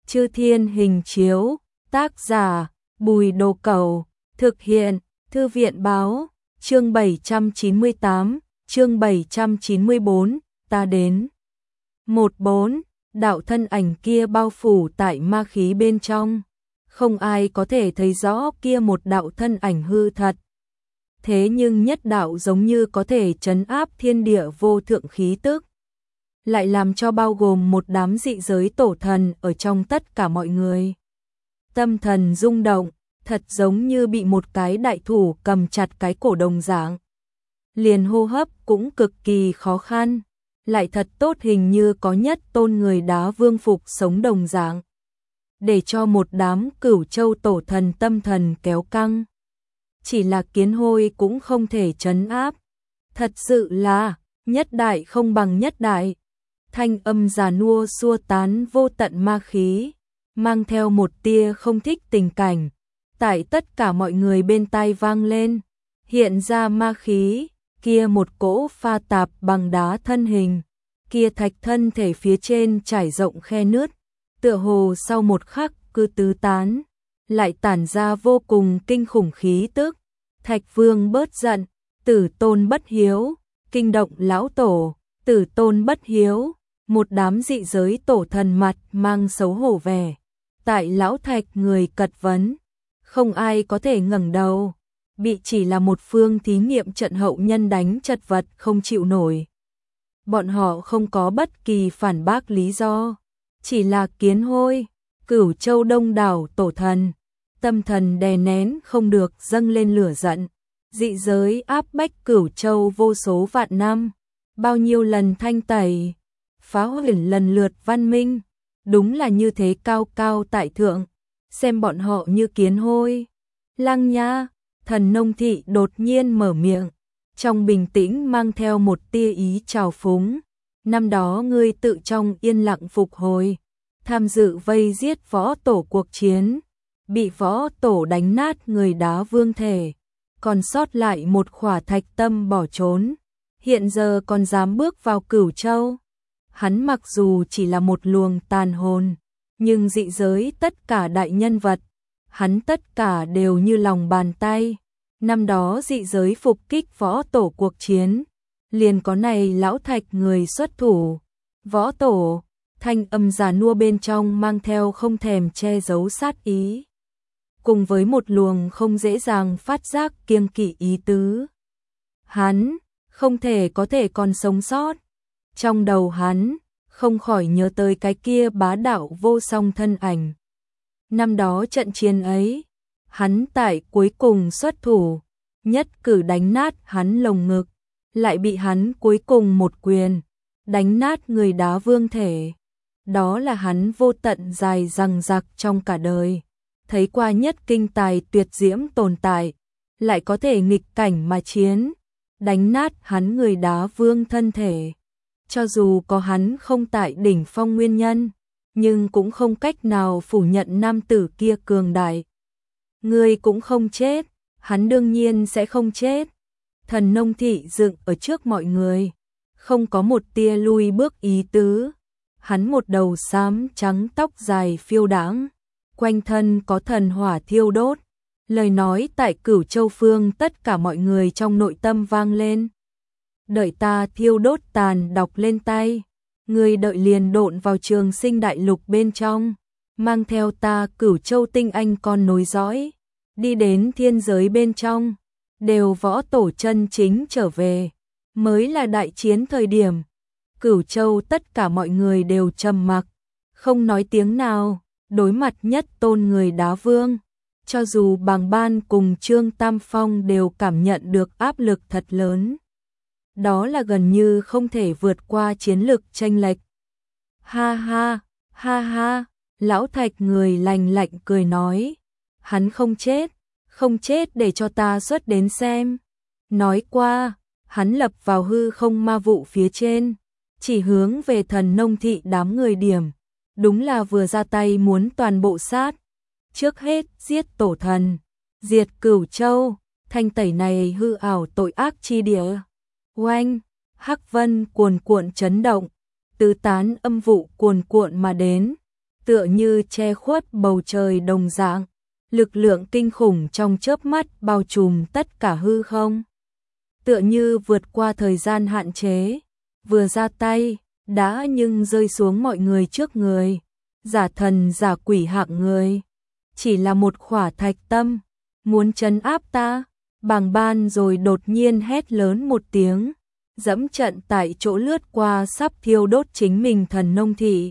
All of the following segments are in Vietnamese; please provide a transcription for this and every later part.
Chư Thiên Hình Chiếu, tác giả, Bùi Đồ Cẩu, thực hiện, Thư viện Báo, chương 798, chương 794, ta đến. 14. Đạo thân ảnh kia bao phủ tại ma khí bên trong. Không ai có thể thấy rõ kia một đạo thân ảnh hư thật. Thế nhưng nhất đạo giống như có thể trấn áp thiên địa vô thượng khí tức. Lại làm cho bao gồm một đám dị giới tổ thần ở trong tất cả mọi người. Tâm thần rung động, thật giống như bị một cái đại thủ cầm chặt cái cổ đồng dạng. Liền hô hấp cũng cực kỳ khó khăn, lại thật tốt hình như có nhất tôn người đá vương phục sống đồng dạng. Để cho một đám Cửu Châu tổ thần tâm thần kéo căng. Chỉ là Kiến Hôi cũng không thể trấn áp. Thật sự là, nhất đại không bằng nhất đại. Thanh âm già nua xua tán vô tận ma khí, mang theo một tia không thích tình cảnh. Tại tất cả mọi người bên tai vang lên, hiện ra ma khí, kia một cỗ pha tạp bằng đá thân hình, kia thạch thân thể phía trên trải rộng khe nứt, tựa hồ sau một khắc cứ tứ tán, lại tản ra vô cùng kinh khủng khí tức. Thạch Vương bớt giận, Tử Tôn bất hiếu, kinh động lão tổ, Tử Tôn bất hiếu, một đám dị giới tổ thần mặt mang xấu hổ vẻ. Tại lão Thạch người cật vấn, không ai có thể ngẩng đầu, bị chỉ là một phương thí nghiệm trận hậu nhân đánh chật vật không chịu nổi. Bọn họ không có bất kỳ phản bác lý do, chỉ là Kiến Hôi, Cửu Châu đông đảo tổ thần, tâm thần đè nén không được dâng lên lửa giận. Dị giới áp bách Cửu Châu vô số vạn năm, bao nhiêu lần thanh tẩy, phá hủy lần lượt văn minh, đúng là như thế cao cao tại thượng, xem bọn họ như Kiến Hôi. Lăng Nha, Thần Nông Thị đột nhiên mở miệng, trong bình tĩnh mang theo một tia ý trào phúng. Năm đó ngươi tự trong yên lặng phục hồi, tham dự vây giết võ tổ cuộc chiến, bị võ tổ đánh nát người đá vương thể, còn sót lại một khỏa thạch tâm bỏ trốn, hiện giờ còn dám bước vào Cửu Châu. Hắn mặc dù chỉ là một luồng tàn hồn, nhưng dị giới tất cả đại nhân vật, hắn tất cả đều như lòng bàn tay. Năm đó dị giới phục kích võ tổ cuộc chiến, liền có này lão Thạch người xuất thủ. Võ tổ, thanh âm già nua bên trong mang theo không thèm che giấu sát ý, cùng với một luồng không dễ dàng phát giác kiêng kỵ ý tứ. Hắn không thể có thể còn sống sót. Trong đầu hắn không khỏi nhớ tới cái kia bá đạo vô song thân ảnh. Năm đó trận chiến ấy, hắn tại cuối cùng xuất thủ, nhất cử đánh nát hắn lồng ngực, lại bị hắn cuối cùng một quyền đánh nát người đá vương thể. Đó là hắn vô tận dài dằng dặc trong cả đời, thấy qua nhất kinh tài tuyệt diễm tồn tại, lại có thể nghịch cảnh mà chiến, đánh nát hắn người đá vương thân thể. Cho dù có hắn không tại đỉnh phong nguyên nhân, nhưng cũng không cách nào phủ nhận nam tử kia cường đại. Ngươi cũng không chết, hắn đương nhiên sẽ không chết. Thần Nông Thị dựng ở trước mọi người, không có một tia lui bước ý tứ. Hắn một đầu xám trắng tóc dài phiêu đãng, quanh thân có thần hỏa thiêu đốt. Lời nói tại Cửu Châu phương tất cả mọi người trong nội tâm vang lên. Đợi ta thiêu đốt tàn đọc lên tay, ngươi đợi liền độn vào Trường Sinh đại lục bên trong, mang theo ta Cửu Châu tinh anh con nối dõi, đi đến thiên giới bên trong, đều võ tổ chân chính trở về, mới là đại chiến thời điểm. Cửu Châu tất cả mọi người đều trầm mặc, không nói tiếng nào, đối mặt nhất tôn người đá vương. Cho dù Bàng Ban cùng Trương Tam Phong đều cảm nhận được áp lực thật lớn. Đó là gần như không thể vượt qua chiến lực chênh lệch. Ha ha, ha ha, lão Thạch người lành lạnh cười nói. Hắn không chết, không chết để cho ta xuất đến xem. Nói qua, hắn lập vào hư không ma vụ phía trên, chỉ hướng về Thần Nông Thị đám người điểm. Đúng là vừa ra tay muốn toàn bộ sát. Trước hết giết tổ thần, diệt Cửu Châu, thanh tẩy này hư ảo tội ác chi địa. Oanh, hắc vân cuồn cuộn chấn động, tứ tán âm vụ cuồn cuộn mà đến. tựa như che khuất bầu trời đồng dạng, lực lượng kinh khủng trong chớp mắt bao trùm tất cả hư không. Tựa như vượt qua thời gian hạn chế, vừa ra tay, đã nhưng rơi xuống mọi người trước người, giả thần giả quỷ hạng người. Chỉ là một khỏa thạch tâm, muốn trấn áp ta, Bàng Ban rồi đột nhiên hét lớn một tiếng, dẫm trận tại chỗ lướt qua sắp thiêu đốt chính mình Thần Nông Thị.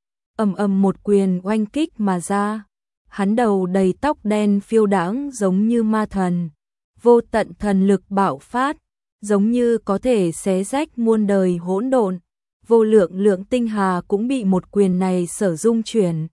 Ầm ầm một quyền oanh kích mà ra, hắn đầu đầy tóc đen phiêu đãng giống như ma thần, vô tận thần lực bạo phát, giống như có thể xé rách muôn đời hỗn độn, vô lượng lượng tinh hà cũng bị một quyền này sở dung chuyển.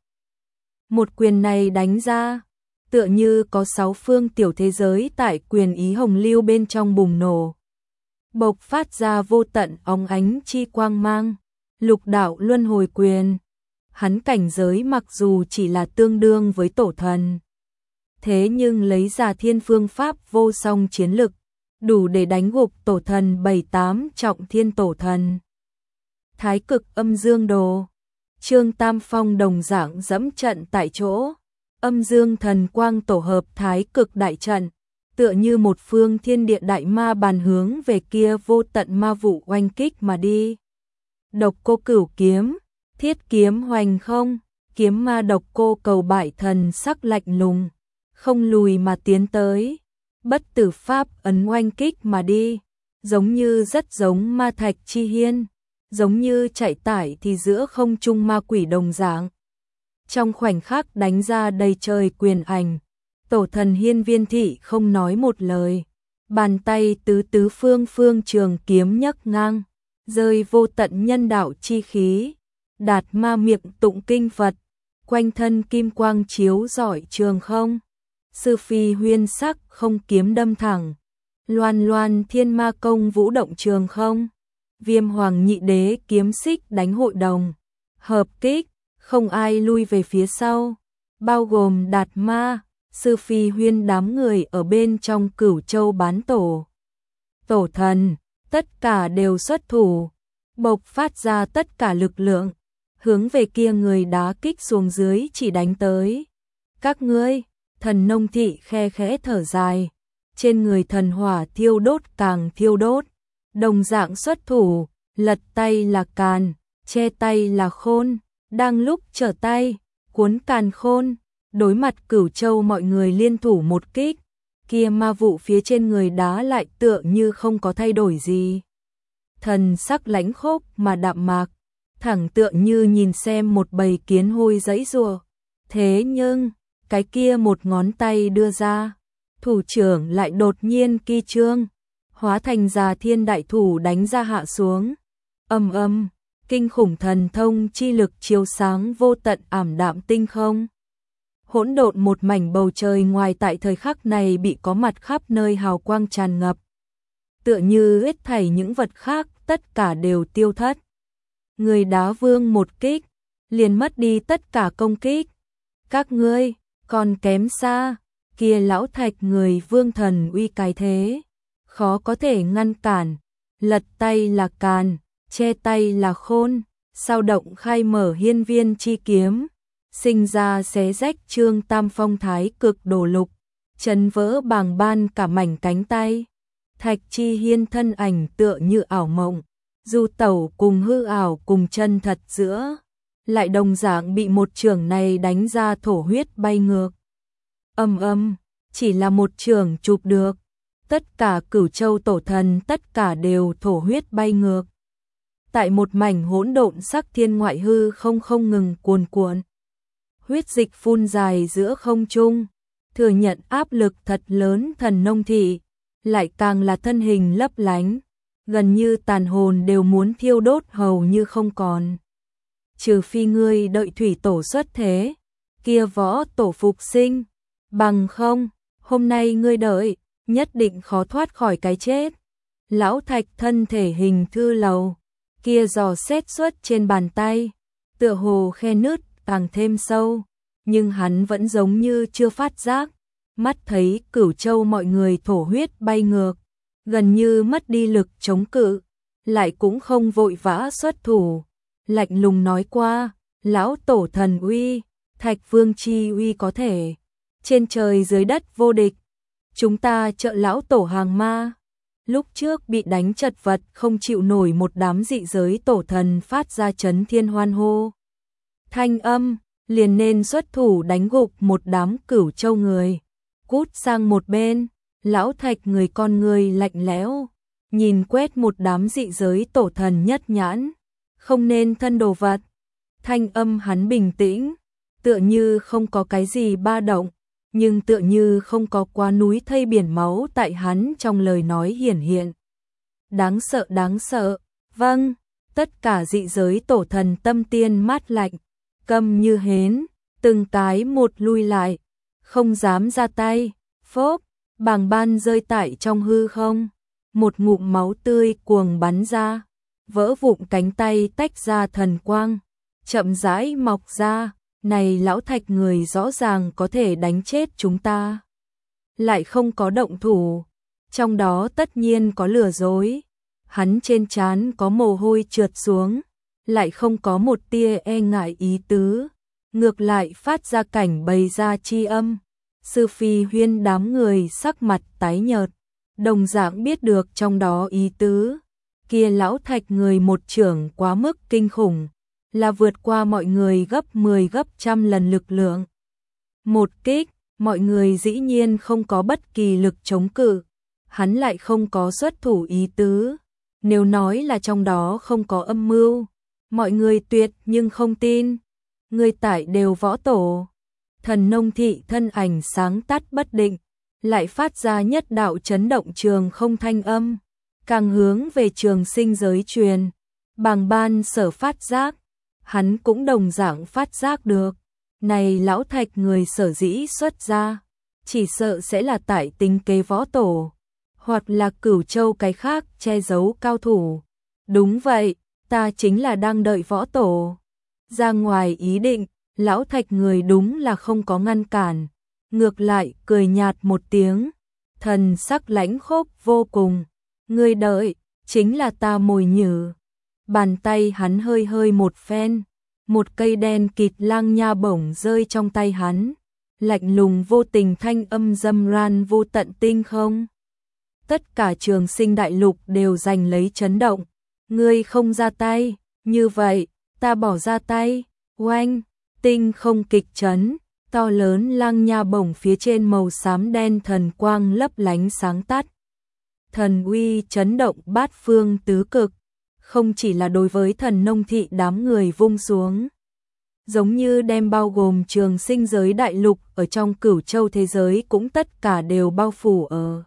Một quyền này đánh ra, tựa như có 6 phương tiểu thế giới tại quyền ý hồng lưu bên trong bùng nổ, bộc phát ra vô tận óng ánh chi quang mang, lục đạo luân hồi quyền. Hắn cảnh giới mặc dù chỉ là tương đương với tổ thần, thế nhưng lấy ra thiên phương pháp vô song chiến lực, đủ để đánh gục tổ thần 7-8 trọng thiên tổ thần. Thái cực âm dương đồ, Trương Tam Phong đồng dạng dẫm trận tại chỗ, âm dương thần quang tổ hợp thái cực đại trận, tựa như một phương thiên địa đại ma bàn hướng về kia vô tận ma vụ oanh kích mà đi. Độc cô cửu kiếm, thiết kiếm hoành không, kiếm ma độc cô cầu bại thần sắc lạnh lùng, không lùi mà tiến tới, bất tử pháp ấn oanh kích mà đi, giống như rất giống ma thạch chi hiên, giống như chạy tải thì giữa không trung ma quỷ đồng dạng. Trong khoảnh khắc đánh ra đầy trời quyền ảnh, tổ thần Hiên Viên Thị không nói một lời, bàn tay tứ tứ phương phương trường kiếm nhấc ngang, rơi vô tận nhân đạo chi khí, đạt ma miệng tụng kinh Phật, quanh thân kim quang chiếu rọi trường không. Sư phi huyên sắc không kiếm đâm thẳng, loan loan thiên ma công vũ động trường không. Viêm hoàng nhị đế kiếm xích đánh hội đồng, hợp kích, không ai lui về phía sau, bao gồm Đạt Ma, Sư Phi Huyên đám người ở bên trong Cửu Châu bán tổ. Tổ thần, tất cả đều xuất thủ, bộc phát ra tất cả lực lượng, hướng về kia người đá kích xuống dưới chỉ đánh tới. Các ngươi, Thần Nông Thị khe khẽ thở dài, trên người thần hỏa thiêu đốt càng thiêu đốt, đồng dạng xuất thủ, lật tay là càn, che tay là khôn, đang lúc trở tay, cuốn càn khôn, đối mặt Cửu Châu mọi người liên thủ một kích, kia ma vụ phía trên người đá lại tựa như không có thay đổi gì. Thần sắc lãnh khốc mà đạm mạc, thẳng tựa như nhìn xem một bầy kiến hôi giãy giụa. Thế nhưng, cái kia một ngón tay đưa ra, thủ trưởng lại đột nhiên kỳ trương, hóa thành Già Thiên đại thủ đánh ra hạ xuống. Ầm ầm, kinh khủng thần thông chi lực chiếu sáng vô tận ảm đạm tinh không. Hỗn độn một mảnh bầu trời ngoài tại thời khắc này bị có mặt khắp nơi hào quang tràn ngập. Tựa như hết thảy những vật khác tất cả đều tiêu thất. Người đá vương một kích, liền mất đi tất cả công kích. Các ngươi, còn kém xa, kia lão thạch người vương thần uy cái thế, khó có thể ngăn cản, lật tay là càn, che tay là khôn, sao động khai mở hiên viên chi kiếm, sinh ra xé rách Trương Tam Phong thái cực đổ lục, chấn vỡ Bàng Ban cả mảnh cánh tay. Thạch chi hiên thân ảnh tựa như ảo mộng, du tẩu cùng hư ảo cùng chân thật giữa, lại đồng dạng bị một chưởng này đánh ra thổ huyết bay ngược. Ầm ầm, chỉ là một chưởng chụp được, tất cả Cửu Châu tổ thần tất cả đều thổ huyết bay ngược. Tại một mảnh hỗn độn sắc thiên ngoại hư không ngừng cuồn cuộn. Huyết dịch phun dài giữa không trung, thừa nhận áp lực thật lớn. Thần Nông Thị lại càng là thân hình lấp lánh, gần như tàn hồn đều muốn thiêu đốt hầu như không còn. Trừ phi ngươi đợi thủy tổ xuất thế, kia võ tổ phục sinh, bằng không, hôm nay ngươi đợi, nhất định khó thoát khỏi cái chết. Lão thạch thân thể hình thư lầu, kia giò xét xuất trên bàn tay, tựa hồ khe nứt càng thêm sâu, nhưng hắn vẫn giống như chưa phát giác, mắt thấy Cửu Châu mọi người thổ huyết bay ngược, gần như mất đi lực chống cự, lại cũng không vội vã xuất thủ, lạnh lùng nói qua, lão tổ thần uy, Thạch Vương chi uy có thể trên trời dưới đất vô địch. Chúng ta trợ lão tổ hàng ma. Lúc trước bị đánh chật vật không chịu nổi, một đám dị giới tổ thần phát ra chấn thiên hoan hô. Thanh âm, liền nên xuất thủ đánh gục một đám Cửu Châu người. Cút sang một bên, lão Thạch người con người lạnh lẽo, nhìn quét một đám dị giới tổ thần nhất nhãn. Không nên thân đồ vật. Thanh âm hắn bình tĩnh, tựa như không có cái gì ba động, nhưng tựa như không có quá núi thây biển máu tại hắn trong lời nói hiển hiện. Đáng sợ, đáng sợ. Vâng, tất cả dị giới tổ thần tâm tiên mát lạnh, câm như hến, từng cái một lui lại, không dám ra tay. Phốp, bàng ban rơi tại trong hư không, một ngụm máu tươi cuồng bắn ra, vỡ vụn cánh tay tách ra thần quang, chậm rãi mọc ra. Này lão Thạch người rõ ràng có thể đánh chết chúng ta, lại không có động thủ, trong đó tất nhiên có lừa dối. Hắn trên trán có mồ hôi trượt xuống, lại không có một tia e ngại ý tứ, ngược lại phát ra cảnh bày ra chi âm. Sư Phi Huyên đám người sắc mặt tái nhợt, đồng dạng biết được trong đó ý tứ. Kia lão Thạch người một chưởng quá mức kinh khủng, là vượt qua mọi người gấp 10 gấp trăm lần lực lượng. Một kích, mọi người dĩ nhiên không có bất kỳ lực chống cự, hắn lại không có xuất thủ ý tứ. Nếu nói là trong đó không có âm mưu, mọi người tuyệt nhưng không tin. Người tại đều võ tổ. Thần Nông Thị thân ảnh sáng tắt bất định, lại phát ra nhất đạo chấn động trường không thanh âm, càng hướng về Trường Sinh giới truyền. Bàng ban sở phát giác, hắn cũng đồng dạng phát giác được, này lão Thạch người sở dĩ xuất ra, chỉ sợ sẽ là tại tính kế võ tổ, hoặc là Cửu Châu cái khác che giấu cao thủ. Đúng vậy, ta chính là đang đợi võ tổ ra ngoài ý định. Lão Thạch người đúng là không có ngăn cản, ngược lại cười nhạt một tiếng, thần sắc lãnh khốc vô cùng. Ngươi đợi, chính là ta mồi nhử. Bàn tay hắn hơi hơi một phen, một cây đen kịt lang nha bổng rơi trong tay hắn, lạnh lùng vô tình thanh âm dâm ran vô tận tinh không. Tất cả Trường Sinh đại lục đều giành lấy chấn động. Ngươi không ra tay, như vậy, ta bỏ ra tay. Oanh, tinh không kịch chấn, to lớn lang nha bổng phía trên màu xám đen thần quang lấp lánh sáng tắt. Thần uy chấn động bát phương tứ cực, không chỉ là đối với Thần Nông Thị đám người vung xuống, giống như đem bao gồm Trường Sinh giới đại lục ở trong Cửu Châu thế giới cũng tất cả đều bao phủ ở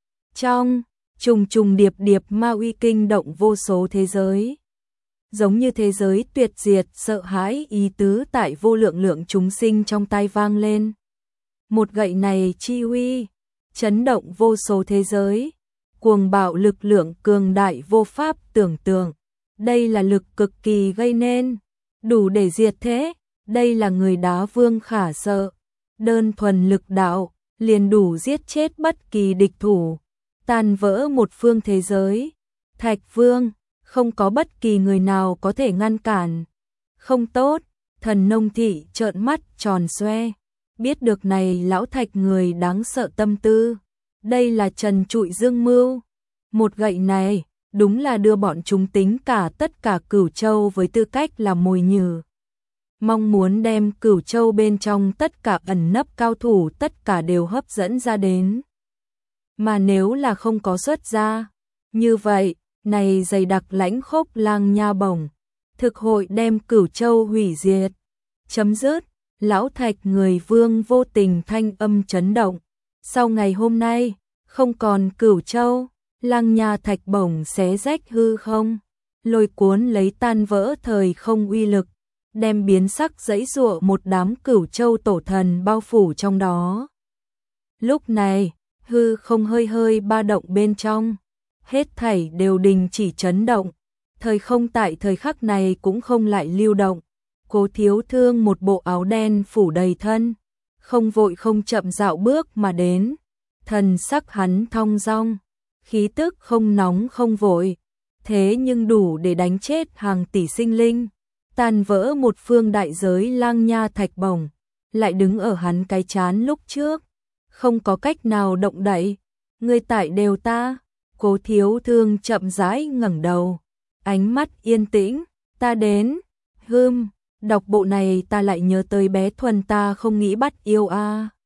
trong, trùng trùng điệp điệp ma uy kinh động vô số thế giới. Giống như thế giới tuyệt diệt, sợ hãi ý tứ tại vô lượng lượng chúng sinh trong tai vang lên. Một gậy này chi uy, chấn động vô số thế giới, cuồng bạo lực lượng cường đại vô pháp tưởng tượng. Đây là lực cực kỳ gây nên, đủ để diệt thế. Đây là người đá vương khả sợ, đơn thuần lực đạo liền đủ giết chết bất kỳ địch thủ, tan vỡ một phương thế giới. Thạch Vương, không có bất kỳ người nào có thể ngăn cản. Không tốt. Thần Nông Thị trợn mắt tròn xoe, biết được này lão Thạch người đáng sợ tâm tư. Đây là trần trụi dương mưu. Một gậy này đúng là đưa bọn chúng tính cả tất cả Cửu Châu với tư cách là mồi nhử, mong muốn đem Cửu Châu bên trong tất cả ẩn nấp cao thủ tất cả đều hấp dẫn ra đến. Mà nếu là không có xuất ra, như vậy, này dày đặc lãnh khốc lang nha bổng, thực hội đem Cửu Châu hủy diệt. Chấm dứt. Lão Thạch người vương vô tình thanh âm chấn động. Sau ngày hôm nay, không còn Cửu Châu, lang nha thạch bổng xé rách hư không, lôi cuốn lấy tan vỡ thời không uy lực, đem biến sắc dãy giụa một đám Cửu Châu tổ thần bao phủ trong đó. Lúc này, hư không hơi hơi ba động bên trong, hết thảy đều đình chỉ chấn động, thời không tại thời khắc này cũng không lại lưu động. Cố Thiếu Thương một bộ áo đen phủ đầy thân, không vội không chậm dạo bước mà đến, thần sắc hắn thong dong, khí tức không nóng không vội, thế nhưng đủ để đánh chết hàng tỷ sinh linh. tan vỡ một phương đại giới lang nha thạch bổng, lại đứng ở hắn cái chán lúc trước, không có cách nào động đậy. Ngươi tại đều ta, Cố Thiếu Thương chậm rãi ngẩng đầu, ánh mắt yên tĩnh, ta đến, đọc bộ này ta lại nhớ tới bé Thuần ta không nghĩ bắt yêu a.